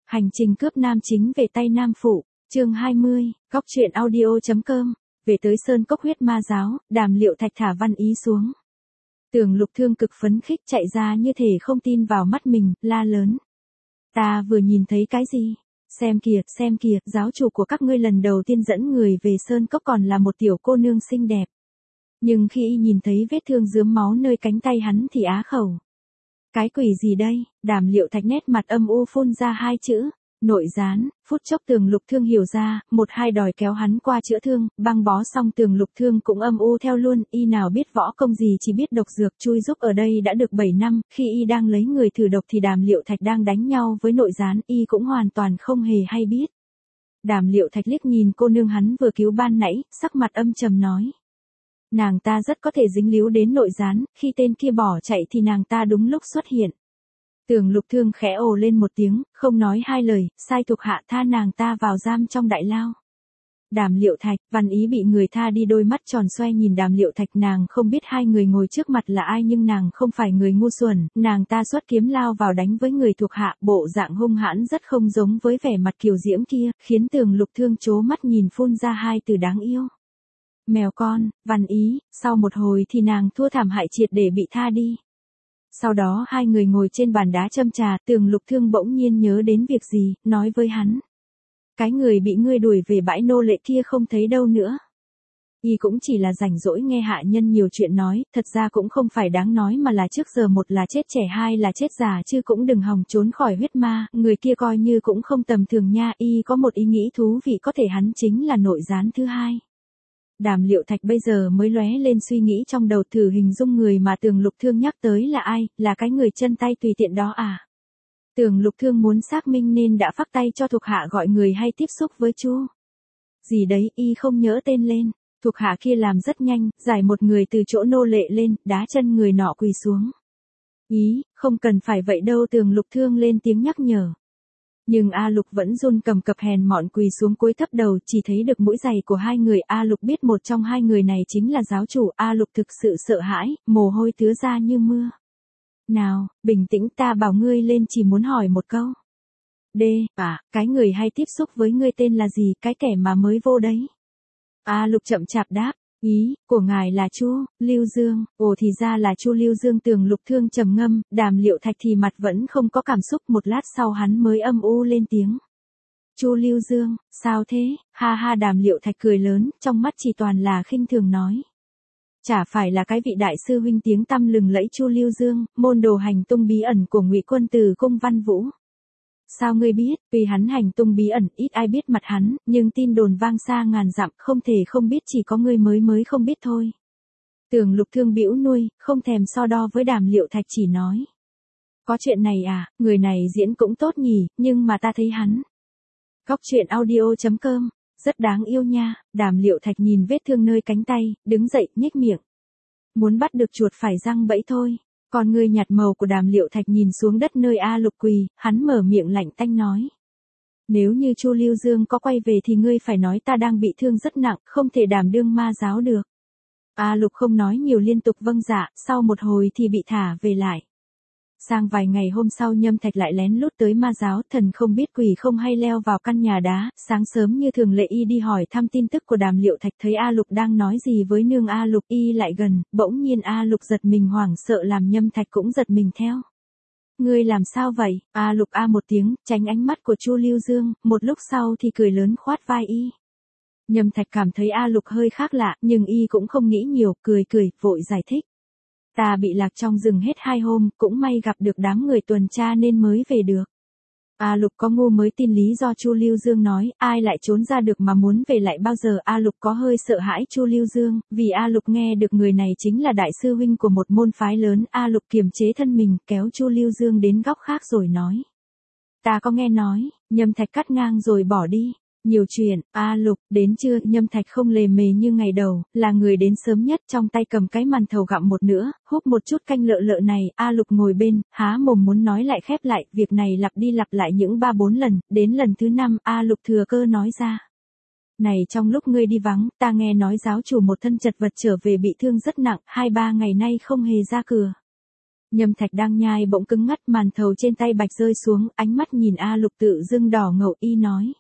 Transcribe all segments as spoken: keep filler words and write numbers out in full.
Hành trình cướp nam chính về tay nam phụ, chương hai mươi, góc truyện audio.com, về tới Sơn Cốc huyết ma giáo, Đàm Liệu Thạch thả Văn Ý xuống. Tường Lục Thương cực phấn khích chạy ra như thể không tin vào mắt mình, la lớn. Ta vừa nhìn thấy cái gì? Xem kìa, xem kìa, giáo chủ của các ngươi lần đầu tiên dẫn người về Sơn Cốc còn là một tiểu cô nương xinh đẹp. Nhưng khi y nhìn thấy vết thương rướm máu nơi cánh tay hắn thì á khẩu. Cái quỷ gì đây? Đàm Liệu Thạch nét mặt âm u phun ra hai chữ, nội gián. Phút chốc Tường Lục Thương hiểu ra, một hai đòi kéo hắn qua chữa thương, băng bó xong Tường Lục Thương cũng âm u theo luôn, y nào biết võ công gì chỉ biết độc dược chui giúp ở đây đã được bảy năm, khi y đang lấy người thử độc thì Đàm Liệu Thạch đang đánh nhau với nội gián, y cũng hoàn toàn không hề hay biết. Đàm Liệu Thạch liếc nhìn cô nương hắn vừa cứu ban nãy, sắc mặt âm trầm nói. Nàng ta rất có thể dính líu đến nội gián, khi tên kia bỏ chạy thì nàng ta đúng lúc xuất hiện. Tường Lục Thương khẽ ồ lên một tiếng, không nói hai lời, sai thuộc hạ tha nàng ta vào giam trong đại lao. Đàm Liệu Thạch, Văn Ý bị người tha đi, đôi mắt tròn xoe nhìn Đàm Liệu Thạch, nàng không biết hai người ngồi trước mặt là ai nhưng nàng không phải người ngu xuẩn, nàng ta xuất kiếm lao vào đánh với người thuộc hạ, bộ dạng hung hãn rất không giống với vẻ mặt kiều diễm kia, khiến Tường Lục Thương trố mắt nhìn phun ra hai từ đáng yêu. Mèo con, Văn Ý, sau một hồi thì nàng thua thảm hại triệt để bị tha đi. Sau đó hai người ngồi trên bàn đá châm trà, Tường Lục Thương bỗng nhiên nhớ đến việc gì, nói với hắn. Cái người bị ngươi đuổi về bãi nô lệ kia không thấy đâu nữa. Y cũng chỉ là rảnh rỗi nghe hạ nhân nhiều chuyện nói, thật ra cũng không phải đáng nói mà là trước giờ một là chết trẻ hai là chết già chứ cũng đừng hòng trốn khỏi huyết ma, người kia coi như cũng không tầm thường nha, y có một ý nghĩ thú vị, có thể hắn chính là nội gián thứ hai. Đàm Liệu Thạch bây giờ mới lóe lên suy nghĩ trong đầu, thử hình dung người mà Tường Lục Thương nhắc tới là ai, là cái người chân tay tùy tiện đó à? Tường Lục Thương muốn xác minh nên đã phác tay cho thuộc hạ gọi người hay tiếp xúc với Chu. Gì đấy, y không nhớ tên lên, thuộc hạ kia làm rất nhanh, giải một người từ chỗ nô lệ lên, đá chân người nọ quỳ xuống. Ý, không cần phải vậy đâu, Tường Lục Thương lên tiếng nhắc nhở. Nhưng A Lục vẫn run cầm cập hèn mọn quỳ xuống cúi thấp đầu, chỉ thấy được mũi giày của hai người. A Lục biết một trong hai người này chính là giáo chủ. A Lục thực sự sợ hãi, mồ hôi tứa ra như mưa. Nào, bình tĩnh, ta bảo ngươi lên chỉ muốn hỏi một câu. D, à, cái người hay tiếp xúc với ngươi tên là gì, cái kẻ mà mới vô đấy? A Lục chậm chạp đáp. Ý, của ngài là Chu Lưu Dương, ồ thì ra là Chu Lưu Dương. Tường Lục Thương trầm ngâm, Đàm Liệu Thạch thì mặt vẫn không có cảm xúc, một lát sau hắn mới âm u lên tiếng. Chu Lưu Dương, sao thế? Ha ha, Đàm Liệu Thạch cười lớn, trong mắt chỉ toàn là khinh thường nói. Chả phải là cái vị đại sư huynh tiếng tăm lừng lẫy Chu Lưu Dương, môn đồ hành tung bí ẩn của Ngụy Quân từ cung Văn Vũ. Sao ngươi biết? Vì hắn hành tung bí ẩn, ít ai biết mặt hắn, nhưng tin đồn vang xa ngàn dặm, không thể không biết, chỉ có ngươi mới mới không biết thôi. Tường Lục Thương bĩu nuôi, không thèm so đo với Đàm Liệu Thạch, chỉ nói. Có chuyện này à, người này diễn cũng tốt nhỉ, nhưng mà ta thấy hắn. Góc truyện audio.com, rất đáng yêu nha. Đàm Liệu Thạch nhìn vết thương nơi cánh tay, đứng dậy, nhếch miệng. Muốn bắt được chuột phải răng bẫy thôi. Còn người nhạt màu của Đàm Liệu Thạch nhìn xuống đất nơi A Lục quỳ, hắn mở miệng lạnh tanh nói. Nếu như Chu Lưu Dương có quay về thì ngươi phải nói ta đang bị thương rất nặng, không thể đảm đương ma giáo được. A Lục không nói nhiều, liên tục vâng dạ, sau một hồi thì bị thả về lại. Sang vài ngày hôm sau Nhâm Thạch lại lén lút tới ma giáo, thần không biết quỷ không hay leo vào căn nhà đá, sáng sớm như thường lệ y đi hỏi thăm tin tức của Đàm Liệu Thạch, thấy A Lục đang nói gì với nương A Lục, y lại gần, bỗng nhiên A Lục giật mình hoảng sợ làm Nhâm Thạch cũng giật mình theo. Ngươi làm sao vậy? A Lục a một tiếng, tránh ánh mắt của Chu Lưu Dương, một lúc sau thì cười lớn khoát vai y. Nhâm Thạch cảm thấy A Lục hơi khác lạ, nhưng y cũng không nghĩ nhiều, cười cười, vội giải thích. Ta bị lạc trong rừng hết hai hôm, cũng may gặp được đám người tuần tra nên mới về được. A Lục có ngu mới tin lý do Chu Lưu Dương nói, ai lại trốn ra được mà muốn về lại bao giờ. A Lục có hơi sợ hãi Chu Lưu Dương, vì A Lục nghe được người này chính là đại sư huynh của một môn phái lớn. A Lục kiềm chế thân mình, kéo Chu Lưu Dương đến góc khác rồi nói. Ta có nghe nói, Nhâm Thạch cắt ngang rồi bỏ đi. Nhiều chuyện. A Lục, đến chưa? Nhâm Thạch không lề mề như ngày đầu, là người đến sớm nhất, trong tay cầm cái màn thầu gặm một nữa, húp một chút canh lợ lợ này. A Lục ngồi bên, há mồm muốn nói lại khép lại, việc này lặp đi lặp lại những ba bốn lần, đến lần thứ năm, A Lục thừa cơ nói ra. Này, trong lúc ngươi đi vắng, ta nghe nói giáo chủ một thân chật vật trở về bị thương rất nặng, hai ba ngày nay không hề ra cửa. Nhâm Thạch đang nhai bỗng cứng ngắt, màn thầu trên tay bạch rơi xuống, ánh mắt nhìn A Lục tự dưng đỏ ngầu. Y nói.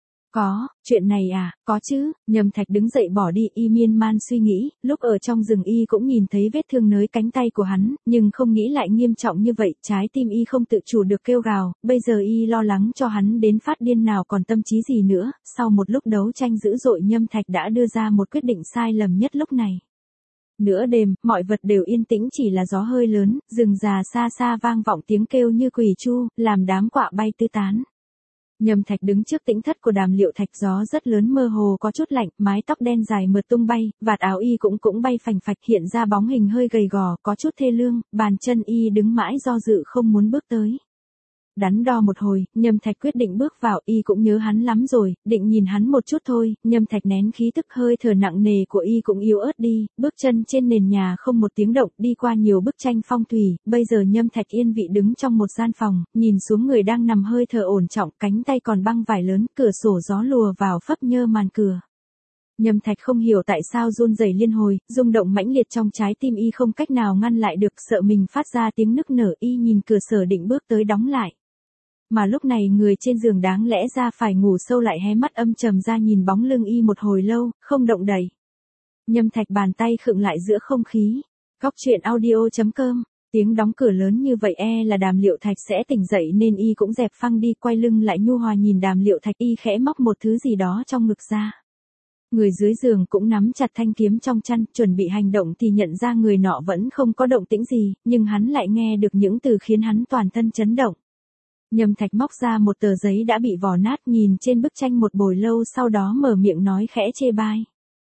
Có, chuyện này à, có chứ. Nhâm Thạch đứng dậy bỏ đi, y miên man suy nghĩ, lúc ở trong rừng y cũng nhìn thấy vết thương nới cánh tay của hắn, nhưng không nghĩ lại nghiêm trọng như vậy, trái tim y không tự chủ được kêu gào, bây giờ y lo lắng cho hắn đến phát điên nào còn tâm trí gì nữa. Sau một lúc đấu tranh dữ dội, Nhâm Thạch đã đưa ra một quyết định sai lầm nhất lúc này. Nửa đêm, mọi vật đều yên tĩnh, chỉ là gió hơi lớn, rừng già xa xa vang vọng tiếng kêu như quỳ chu, làm đám quạ bay tứ tán. Nhâm Thạch đứng trước tĩnh thất của Đàm Liệu Thạch, gió rất lớn, mơ hồ có chút lạnh, mái tóc đen dài mượt tung bay, vạt áo y cũng cũng bay phành phạch, hiện ra bóng hình hơi gầy gò, có chút thê lương, bàn chân y đứng mãi do dự không muốn bước tới. Đắn đo một hồi, Nhâm Thạch quyết định bước vào, y cũng nhớ hắn lắm rồi, định nhìn hắn một chút thôi. Nhâm Thạch nén khí tức, hơi thở nặng nề của y cũng yếu ớt đi, bước chân trên nền nhà không một tiếng động, đi qua nhiều bức tranh phong thủy. Bây giờ Nhâm Thạch yên vị đứng trong một gian phòng, nhìn xuống người đang nằm hơi thở ổn trọng, cánh tay còn băng vải lớn, cửa sổ gió lùa vào phấp nhơ màn cửa. Nhâm Thạch không hiểu tại sao run rẩy liên hồi, rung động mãnh liệt trong trái tim y không cách nào ngăn lại được, sợ mình phát ra tiếng nức nở. Y nhìn cửa sổ định bước tới đóng lại. Mà lúc này người trên giường đáng lẽ ra phải ngủ sâu lại hé mắt âm trầm ra nhìn bóng lưng y một hồi lâu, không động đậy. Nhâm Thạch bàn tay khựng lại giữa không khí. Góc truyện audio chấm com. Tiếng đóng cửa lớn như vậy e là Đàm Liệu Thạch sẽ tỉnh dậy nên y cũng dẹp phăng đi, quay lưng lại nhu hòa nhìn Đàm Liệu Thạch. Y khẽ móc một thứ gì đó trong ngực ra. Người dưới giường cũng nắm chặt thanh kiếm trong chăn, chuẩn bị hành động thì nhận ra người nọ vẫn không có động tĩnh gì, nhưng hắn lại nghe được những từ khiến hắn toàn thân chấn động. Nhâm Thạch móc ra một tờ giấy đã bị vò nát, nhìn trên bức tranh một hồi lâu, sau đó mở miệng nói khẽ chê bai.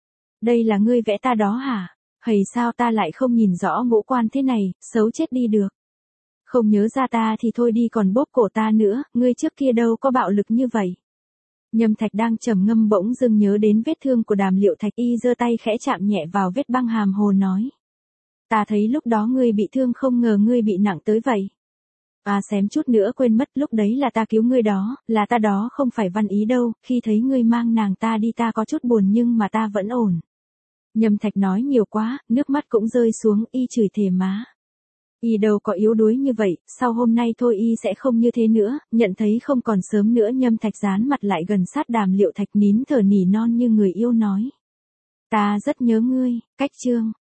Đây là ngươi vẽ ta đó hả? Hầy sao ta lại không nhìn rõ ngũ quan thế này, xấu chết đi được. Không nhớ ra ta thì thôi đi, còn bóp cổ ta nữa, ngươi trước kia đâu có bạo lực như vậy. Nhâm Thạch đang trầm ngâm bỗng dưng nhớ đến vết thương của Đàm Liệu Thạch, y giơ tay khẽ chạm nhẹ vào vết băng hàm hồ nói. Ta thấy lúc đó ngươi bị thương, không ngờ ngươi bị nặng tới vậy. À xém chút nữa quên mất, lúc đấy là ta cứu ngươi đó, là ta đó, không phải Văn Ý đâu, khi thấy ngươi mang nàng ta đi ta có chút buồn nhưng mà ta vẫn ổn. Nhâm Thạch nói nhiều quá, nước mắt cũng rơi xuống, y chửi thề má. Y đâu có yếu đuối như vậy, sau hôm nay thôi y sẽ không như thế nữa. Nhận thấy không còn sớm nữa, Nhâm Thạch dán mặt lại gần sát Đàm Liệu Thạch, nín thở nỉ non như người yêu nói. Ta rất nhớ ngươi. Cách chương.